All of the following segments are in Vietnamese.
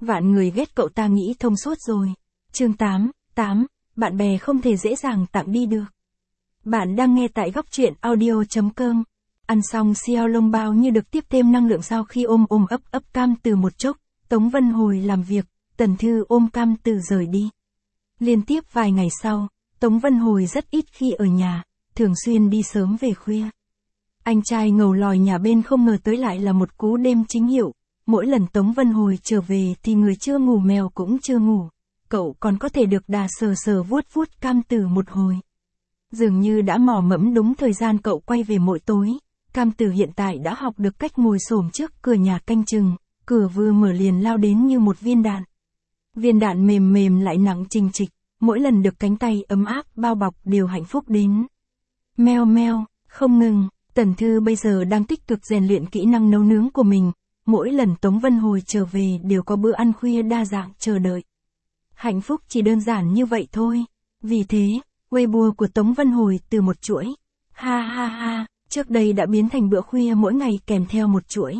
Vạn người ghét cậu ta nghĩ thông suốt rồi. Chương 8, bạn bè không thể dễ dàng tặng đi được. Bạn đang nghe tại góc truyện audio.com. Ăn xong xiao long bao như được tiếp thêm năng lượng sau khi ôm ấp Cam Từ một chốc. Tống Vân Hồi làm việc, Tần Thư ôm Cam Từ rời đi. Liên tiếp vài ngày sau, Tống Vân Hồi rất ít khi ở nhà, thường xuyên đi sớm về khuya. Anh trai ngầu lòi nhà bên không ngờ tới lại là một cú đêm chính hiệu. Mỗi lần Tống Vân Hồi trở về thì người chưa ngủ mèo cũng chưa ngủ. Cậu còn có thể được đà sờ vuốt Cam Từ một hồi. Dường như đã mò mẫm đúng thời gian cậu quay về mỗi tối. Cam Từ hiện tại đã học được cách ngồi xổm trước cửa nhà canh chừng, cửa vừa mở liền lao đến như một viên đạn. Viên đạn mềm lại nặng chình trịch, mỗi lần được cánh tay ấm áp bao bọc đều hạnh phúc đến. Meo, không ngừng, Tần Thư bây giờ đang tích cực rèn luyện kỹ năng nấu nướng của mình, mỗi lần Tống Vân Hồi trở về đều có bữa ăn khuya đa dạng chờ đợi. Hạnh phúc chỉ đơn giản như vậy thôi. Vì thế, Weibo của Tống Vân Hồi từ một chuỗi ha, trước đây đã biến thành bữa khuya mỗi ngày kèm theo một chuỗi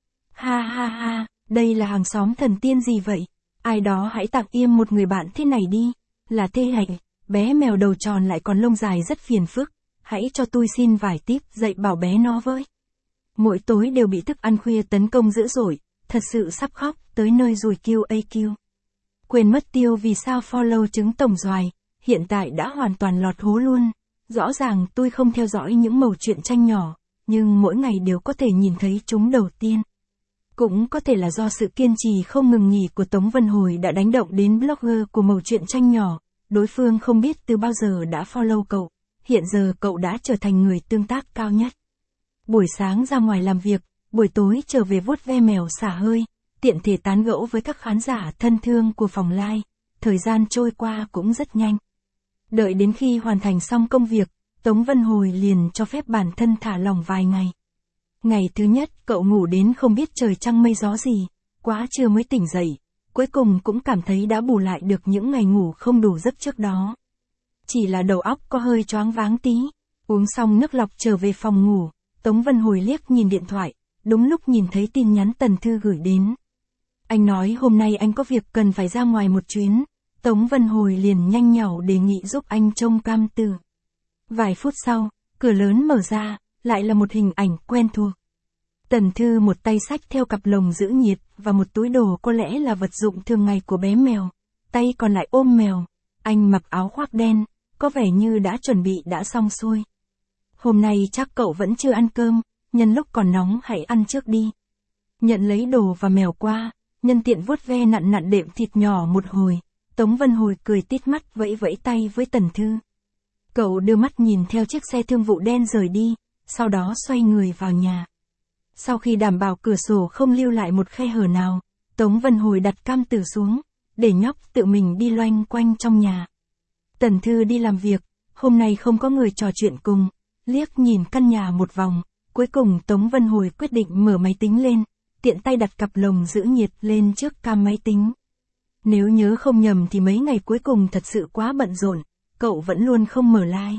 ha, đây là hàng xóm thần tiên gì vậy? Ai đó hãy tặng im một người bạn thế này đi. Là Thê Hạnh, bé mèo đầu tròn lại còn lông dài rất phiền phức. Hãy cho tôi xin vài tip dạy bảo bé nó với. Mỗi tối đều bị thức ăn khuya tấn công dữ dội, thật sự sắp khóc, tới nơi rồi QAQ. Quên mất tiêu vì sao follow trứng tổng doài, hiện tại đã hoàn toàn lọt hố luôn. Rõ ràng tôi không theo dõi những mẩu truyện tranh nhỏ, nhưng mỗi ngày đều có thể nhìn thấy chúng đầu tiên. Cũng có thể là do sự kiên trì không ngừng nghỉ của Tống Vân Hồi đã đánh động đến blogger của mẩu truyện tranh nhỏ, đối phương không biết từ bao giờ đã follow cậu, hiện giờ cậu đã trở thành người tương tác cao nhất. Buổi sáng ra ngoài làm việc, buổi tối trở về vuốt ve mèo xả hơi, tiện thể tán gẫu với các khán giả thân thương của phòng live, thời gian trôi qua cũng rất nhanh. Đợi đến khi hoàn thành xong công việc, Tống Vân Hồi liền cho phép bản thân thả lỏng vài ngày. Ngày thứ nhất cậu ngủ đến không biết trời trăng mây gió gì, quá trưa mới tỉnh dậy, cuối cùng cũng cảm thấy đã bù lại được những ngày ngủ không đủ giấc trước đó. Chỉ là đầu óc có hơi choáng váng tí, uống xong nước lọc trở về phòng ngủ, Tống Vân Hồi liếc nhìn điện thoại, đúng lúc nhìn thấy tin nhắn Tần Thư gửi đến. Anh nói hôm nay anh có việc cần phải ra ngoài một chuyến, Tống Vân Hồi liền nhanh nhảu đề nghị giúp anh trông Cam Từ. Vài phút sau, cửa lớn mở ra, lại là một hình ảnh quen thuộc. Tần Thư một tay xách theo cặp lồng giữ nhiệt và một túi đồ có lẽ là vật dụng thường ngày của bé mèo, tay còn lại ôm mèo. Anh mặc áo khoác đen, có vẻ như đã chuẩn bị đã xong xuôi. Hôm nay chắc cậu vẫn chưa ăn cơm, nhân lúc còn nóng hãy ăn trước đi. Nhận lấy đồ và mèo qua, nhân tiện vuốt ve nặn đệm thịt nhỏ một hồi, Tống Vân Hồi cười tít mắt vẫy tay với Tần Thư. Cậu đưa mắt nhìn theo chiếc xe thương vụ đen rời đi, sau đó xoay người vào nhà. Sau khi đảm bảo cửa sổ không lưu lại một khe hở nào, Tống Vân Hồi đặt Cam Từ xuống, để nhóc tự mình đi loanh quanh trong nhà. Tần Thư đi làm việc, hôm nay không có người trò chuyện cùng, liếc nhìn căn nhà một vòng, cuối cùng Tống Vân Hồi quyết định mở máy tính lên, tiện tay đặt cặp lồng giữ nhiệt lên trước cam máy tính. Nếu nhớ không nhầm thì mấy ngày cuối cùng thật sự quá bận rộn, cậu vẫn luôn không mở like.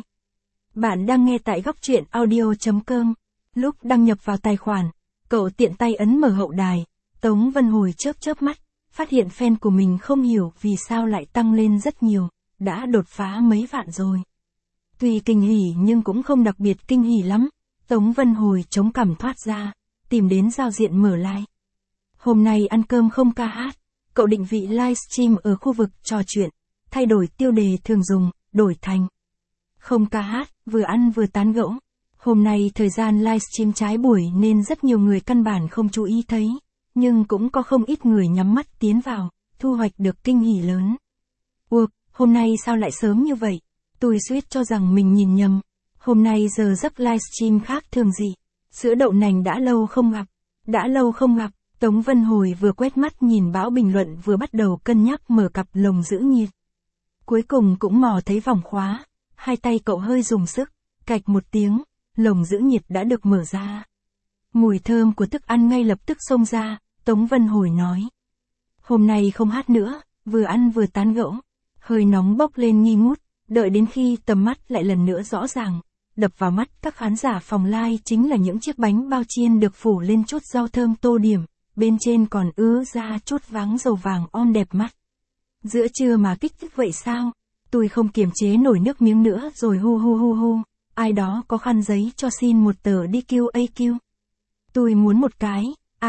Bạn đang nghe tại góc truyện audio.com. Lúc đăng nhập vào tài khoản, cậu tiện tay ấn mở hậu đài, Tống Vân Hồi chớp mắt, phát hiện fan của mình không hiểu vì sao lại tăng lên rất nhiều, đã đột phá mấy vạn rồi. Tuy kinh hỉ nhưng cũng không đặc biệt kinh hỉ lắm, Tống Vân Hồi chống cằm thoát ra, tìm đến giao diện mở like. Hôm nay ăn cơm không ca hát, cậu định vị livestream ở khu vực trò chuyện, thay đổi tiêu đề thường dùng, đổi thành không ca hát, vừa ăn vừa tán gẫu. Hôm nay thời gian livestream trái buổi nên rất nhiều người căn bản không chú ý thấy, nhưng cũng có không ít người nhắm mắt tiến vào, thu hoạch được kinh hỉ lớn. Ủa, hôm nay sao lại sớm như vậy? Tôi suýt cho rằng mình nhìn nhầm. Hôm nay giờ giấc livestream khác thường gì? Sữa đậu nành đã lâu không gặp. Tống Vân Hồi vừa quét mắt nhìn bão bình luận vừa bắt đầu cân nhắc mở cặp lồng giữ nhiệt. Cuối cùng cũng mò thấy vòng khóa, hai tay cậu hơi dùng sức, cạch một tiếng, lồng giữ nhiệt đã được mở ra. Mùi thơm của thức ăn ngay lập tức xông ra, Tống Vân Hồi nói. Hôm nay không hát nữa, vừa ăn vừa tán gẫu. Hơi nóng bốc lên nghi ngút, đợi đến khi tầm mắt lại lần nữa rõ ràng, đập vào mắt các khán giả phòng live chính là những chiếc bánh bao chiên được phủ lên chút rau thơm tô điểm, bên trên còn ứa ra chút váng dầu vàng om đẹp mắt. Giữa trưa mà kích thích vậy sao? Tôi không kiềm chế nổi nước miếng nữa rồi hu hu hu hu. Ai đó có khăn giấy cho xin một tờ DQAQ. Tôi muốn một cái.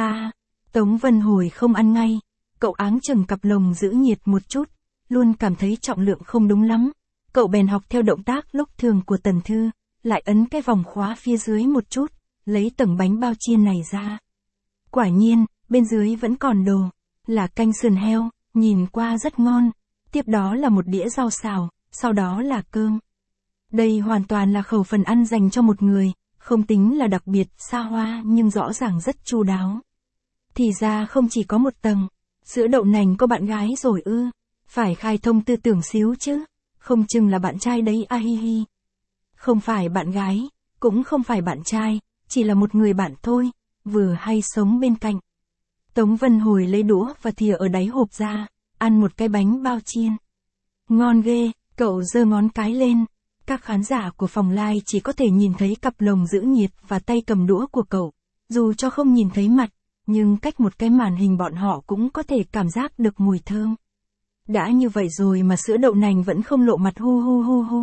Tống Vân Hồi không ăn ngay. Cậu áng chừng cặp lồng giữ nhiệt một chút, luôn cảm thấy trọng lượng không đúng lắm. Cậu bèn học theo động tác lúc thường của Tần Thư, lại ấn cái vòng khóa phía dưới một chút, lấy tầng bánh bao chiên này ra. Quả nhiên, bên dưới vẫn còn đồ, là canh sườn heo, nhìn qua rất ngon. Tiếp đó là một đĩa rau xào, sau đó là cơm. Đây hoàn toàn là khẩu phần ăn dành cho một người, không tính là đặc biệt xa hoa nhưng rõ ràng rất chu đáo. Thì ra không chỉ có một tầng, sữa đậu nành có bạn gái rồi ư, phải khai thông tư tưởng xíu chứ, không chừng là bạn trai đấy a hi hi. Không phải bạn gái, cũng không phải bạn trai, chỉ là một người bạn thôi, vừa hay sống bên cạnh. Tống Vân Hồi lấy đũa và thìa ở đáy hộp ra, ăn một cái bánh bao chiên. Ngon ghê, cậu giơ ngón cái lên. Các khán giả của phòng live chỉ có thể nhìn thấy cặp lồng giữ nhiệt và tay cầm đũa của cậu. Dù cho không nhìn thấy mặt, nhưng cách một cái màn hình bọn họ cũng có thể cảm giác được mùi thơm. Đã như vậy rồi mà sữa đậu nành vẫn không lộ mặt hu hu hu hu.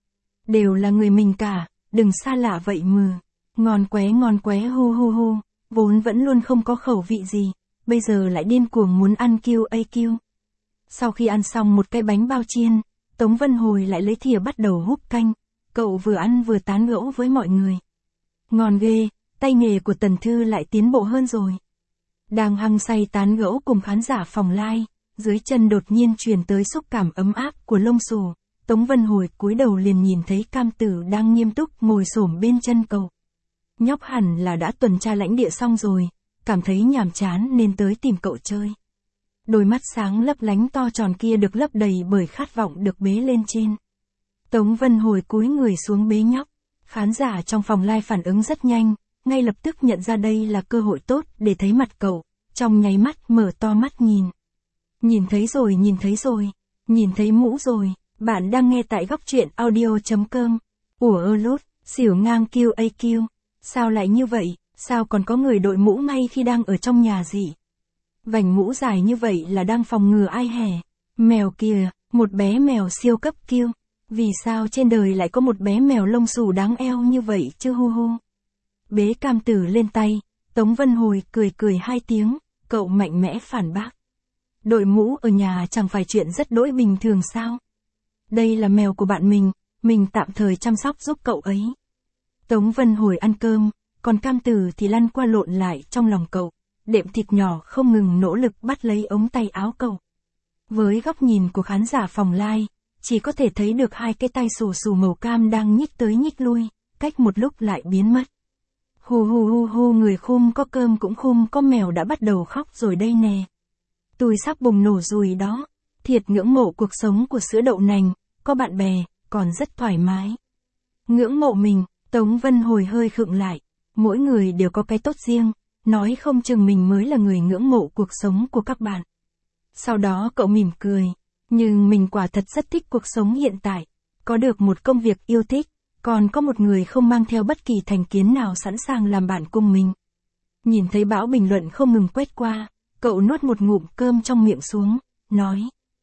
Đều là người mình cả, đừng xa lạ vậy mừ. Ngon qué hu hu hu, vốn vẫn luôn không có khẩu vị gì, bây giờ lại điên cuồng muốn ăn QAQ. Sau khi ăn xong một cái bánh bao chiên, Tống Vân Hồi lại lấy thìa bắt đầu húp canh, cậu vừa ăn vừa tán gẫu với mọi người. Ngon ghê, tay nghề của Tần Thư lại tiến bộ hơn rồi. Đang hăng say tán gẫu cùng khán giả phòng live, dưới chân đột nhiên truyền tới xúc cảm ấm áp của lông xù. Tống Vân Hồi cúi đầu liền nhìn thấy Cam Tử đang nghiêm túc ngồi xổm bên chân cậu. Nhóc hẳn là đã tuần tra lãnh địa xong rồi, cảm thấy nhàm chán nên tới tìm cậu chơi. Đôi mắt sáng lấp lánh to tròn kia được lấp đầy bởi khát vọng được bế lên trên. Tống Vân Hồi cúi người xuống bế nhóc. Khán giả trong phòng live phản ứng rất nhanh, ngay lập tức nhận ra đây là cơ hội tốt để thấy mặt cậu, trong nháy mắt mở to mắt nhìn. Nhìn thấy rồi, nhìn thấy mũ rồi. Bạn đang nghe tại góc truyện audio.com. Ủa ơ lốt, xỉu ngang QAQ. Sao lại như vậy, sao còn có người đội mũ ngay khi đang ở trong nhà gì? Vành mũ dài như vậy là đang phòng ngừa ai hè? Mèo kìa, một bé mèo siêu cấp cute. Vì sao trên đời lại có một bé mèo lông xù đáng eo như vậy chứ hu hu? Bế Cam Tử lên tay, Tống Vân Hồi cười hai tiếng, cậu mạnh mẽ phản bác. Đội mũ ở nhà chẳng phải chuyện rất đỗi bình thường sao? Đây là mèo của bạn mình tạm thời chăm sóc giúp cậu ấy. Tống Vân Hồi ăn cơm, còn Cam Tử thì lăn qua lộn lại trong lòng cậu, đệm thịt nhỏ không ngừng nỗ lực bắt lấy ống tay áo cậu. Với góc nhìn của khán giả phòng live, chỉ có thể thấy được hai cái tay xù xù màu cam đang nhích tới nhích lui, cách một lúc lại biến mất. Hu hu hu hu, người khum có cơm cũng khum có mèo đã bắt đầu khóc rồi đây nè. Tôi sắp bùng nổ rồi đó, thiệt ngưỡng mộ cuộc sống của sữa đậu nành, có bạn bè, còn rất thoải mái. Ngưỡng mộ mình, Tống Vân Hồi hơi khựng lại, mỗi người đều có cái tốt riêng, nói không chừng mình mới là người ngưỡng mộ cuộc sống của các bạn. Sau đó cậu mỉm cười, nhưng mình quả thật rất thích cuộc sống hiện tại, có được một công việc yêu thích, còn có một người không mang theo bất kỳ thành kiến nào sẵn sàng làm bạn cùng mình. Nhìn thấy bão bình luận không ngừng quét qua, cậu nuốt một ngụm cơm trong miệng xuống, nói.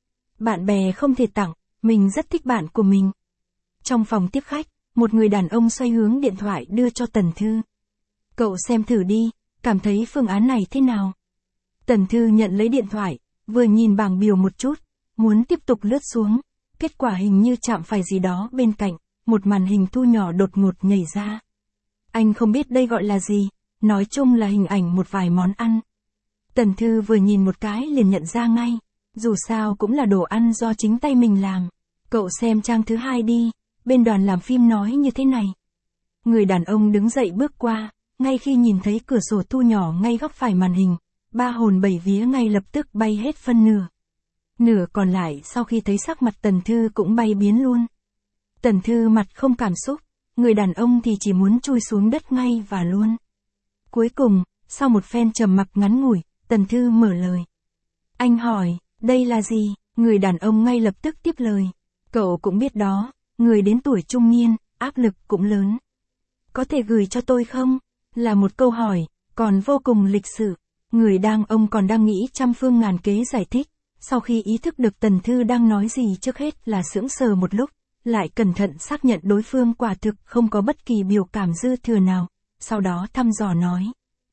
Bạn bè không thể tặng, mình rất thích bạn của mình. Trong phòng tiếp khách, một người đàn ông xoay hướng điện thoại đưa cho Tần Thư. Cậu xem thử đi, cảm thấy phương án này thế nào? Tần Thư nhận lấy điện thoại, vừa nhìn bảng biểu một chút, muốn tiếp tục lướt xuống, kết quả hình như chạm phải gì đó bên cạnh, một màn hình thu nhỏ đột ngột nhảy ra. Anh không biết đây gọi là gì, nói chung là hình ảnh một vài món ăn. Tần Thư vừa nhìn một cái liền nhận ra ngay, dù sao cũng là đồ ăn do chính tay mình làm. Cậu xem trang thứ 2 đi, bên đoàn làm phim nói như thế này. Người đàn ông đứng dậy bước qua, ngay khi nhìn thấy cửa sổ thu nhỏ ngay góc phải màn hình, ba hồn bảy vía ngay lập tức bay hết phân nửa. Nửa còn lại sau khi thấy sắc mặt Tần Thư cũng bay biến luôn. Tần Thư mặt không cảm xúc, người đàn ông thì chỉ muốn chui xuống đất ngay và luôn. Cuối cùng, sau một phen trầm mặc ngắn ngủi, Tần Thư mở lời. Anh hỏi, đây là gì? Người đàn ông ngay lập tức tiếp lời. Cậu cũng biết đó, người đến tuổi trung niên, áp lực cũng lớn. Có thể gửi cho tôi không? Là một câu hỏi, còn vô cùng lịch sự. Ông còn đang nghĩ trăm phương ngàn kế giải thích, sau khi ý thức được Tần Thư đang nói gì trước hết là sững sờ một lúc, lại cẩn thận xác nhận đối phương quả thực không có bất kỳ biểu cảm dư thừa nào, sau đó thăm dò nói.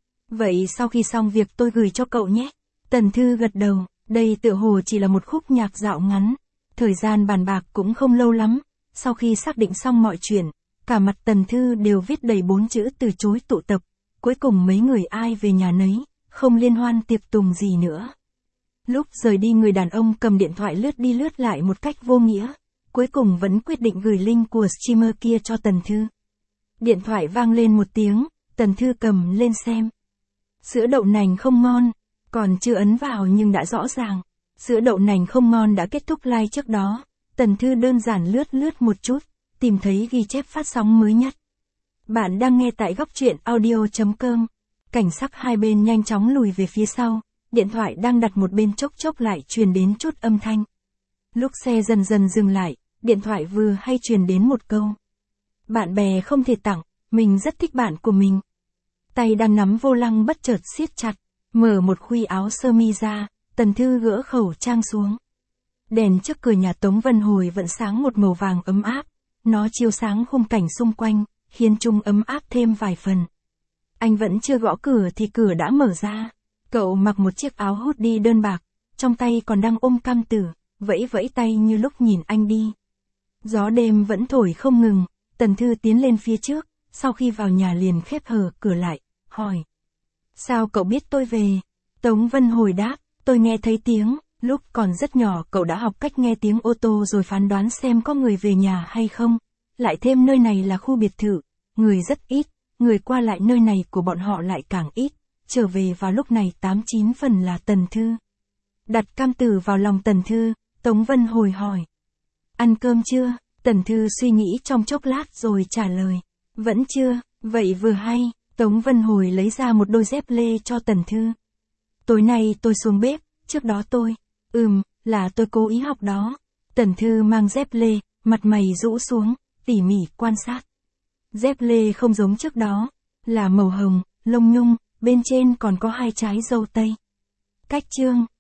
Vậy sau khi xong việc tôi gửi cho cậu nhé. Tần Thư gật đầu, đây tựa hồ chỉ là một khúc nhạc dạo ngắn, thời gian bàn bạc cũng không lâu lắm, sau khi xác định xong mọi chuyện, cả mặt Tần Thư đều viết đầy 4 chữ từ chối tụ tập, cuối cùng mấy người ai về nhà nấy, không liên hoan tiệc tùng gì nữa. Lúc rời đi người đàn ông cầm điện thoại lướt đi lướt lại một cách vô nghĩa, cuối cùng vẫn quyết định gửi link của streamer kia cho Tần Thư. Điện thoại vang lên một tiếng, Tần Thư cầm lên xem. Sữa đậu nành không ngon, còn chưa ấn vào nhưng đã rõ ràng. Sữa đậu nành không ngon đã kết thúc like trước đó, Tần Thư đơn giản lướt một chút, tìm thấy ghi chép phát sóng mới nhất. Bạn đang nghe tại góc truyện audio.com. Cảnh sắc hai bên nhanh chóng lùi về phía sau, điện thoại đang đặt một bên chốc lại truyền đến chút âm thanh. Lúc xe dần dần dừng lại, điện thoại vừa hay truyền đến một câu. Bạn bè không thể tặng, mình rất thích bạn của mình. Tay đang nắm vô lăng bất chợt siết chặt, mở một khuy áo sơ mi ra, Tần Thư gỡ khẩu trang xuống. Đèn trước cửa nhà Tống Vân Hồi vẫn sáng một màu vàng ấm áp, nó chiếu sáng khung cảnh xung quanh, khiến chúng ấm áp thêm vài phần. Anh vẫn chưa gõ cửa thì cửa đã mở ra. Cậu mặc một chiếc áo hoodie đơn bạc, trong tay còn đang ôm cam tử, vẫy tay như lúc nhìn anh đi. Gió đêm vẫn thổi không ngừng, Tần Thư tiến lên phía trước, sau khi vào nhà liền khép hờ cửa lại, hỏi. Sao cậu biết tôi về? Tống Vân Hồi đáp, tôi nghe thấy tiếng, lúc còn rất nhỏ cậu đã học cách nghe tiếng ô tô rồi phán đoán xem có người về nhà hay không. Lại thêm nơi này là khu biệt thự, người rất ít, người qua lại nơi này của bọn họ lại càng ít, trở về vào lúc này 8-9 phần là Tần Thư. Đặt cam tử vào lòng Tần Thư, Tống Vân Hồi hỏi. Ăn cơm chưa? Tần Thư suy nghĩ trong chốc lát rồi trả lời. Vẫn chưa, vậy vừa hay, Tống Vân Hồi lấy ra một đôi dép lê cho Tần Thư. Tối nay tôi xuống bếp, trước đó tôi. Là tôi cố ý học đó. Tần Thư mang dép lê, mặt mày rũ xuống, tỉ mỉ quan sát. Dép lê không giống trước đó, là màu hồng, lông nhung, bên trên còn có 2 trái dâu tây. Cách chương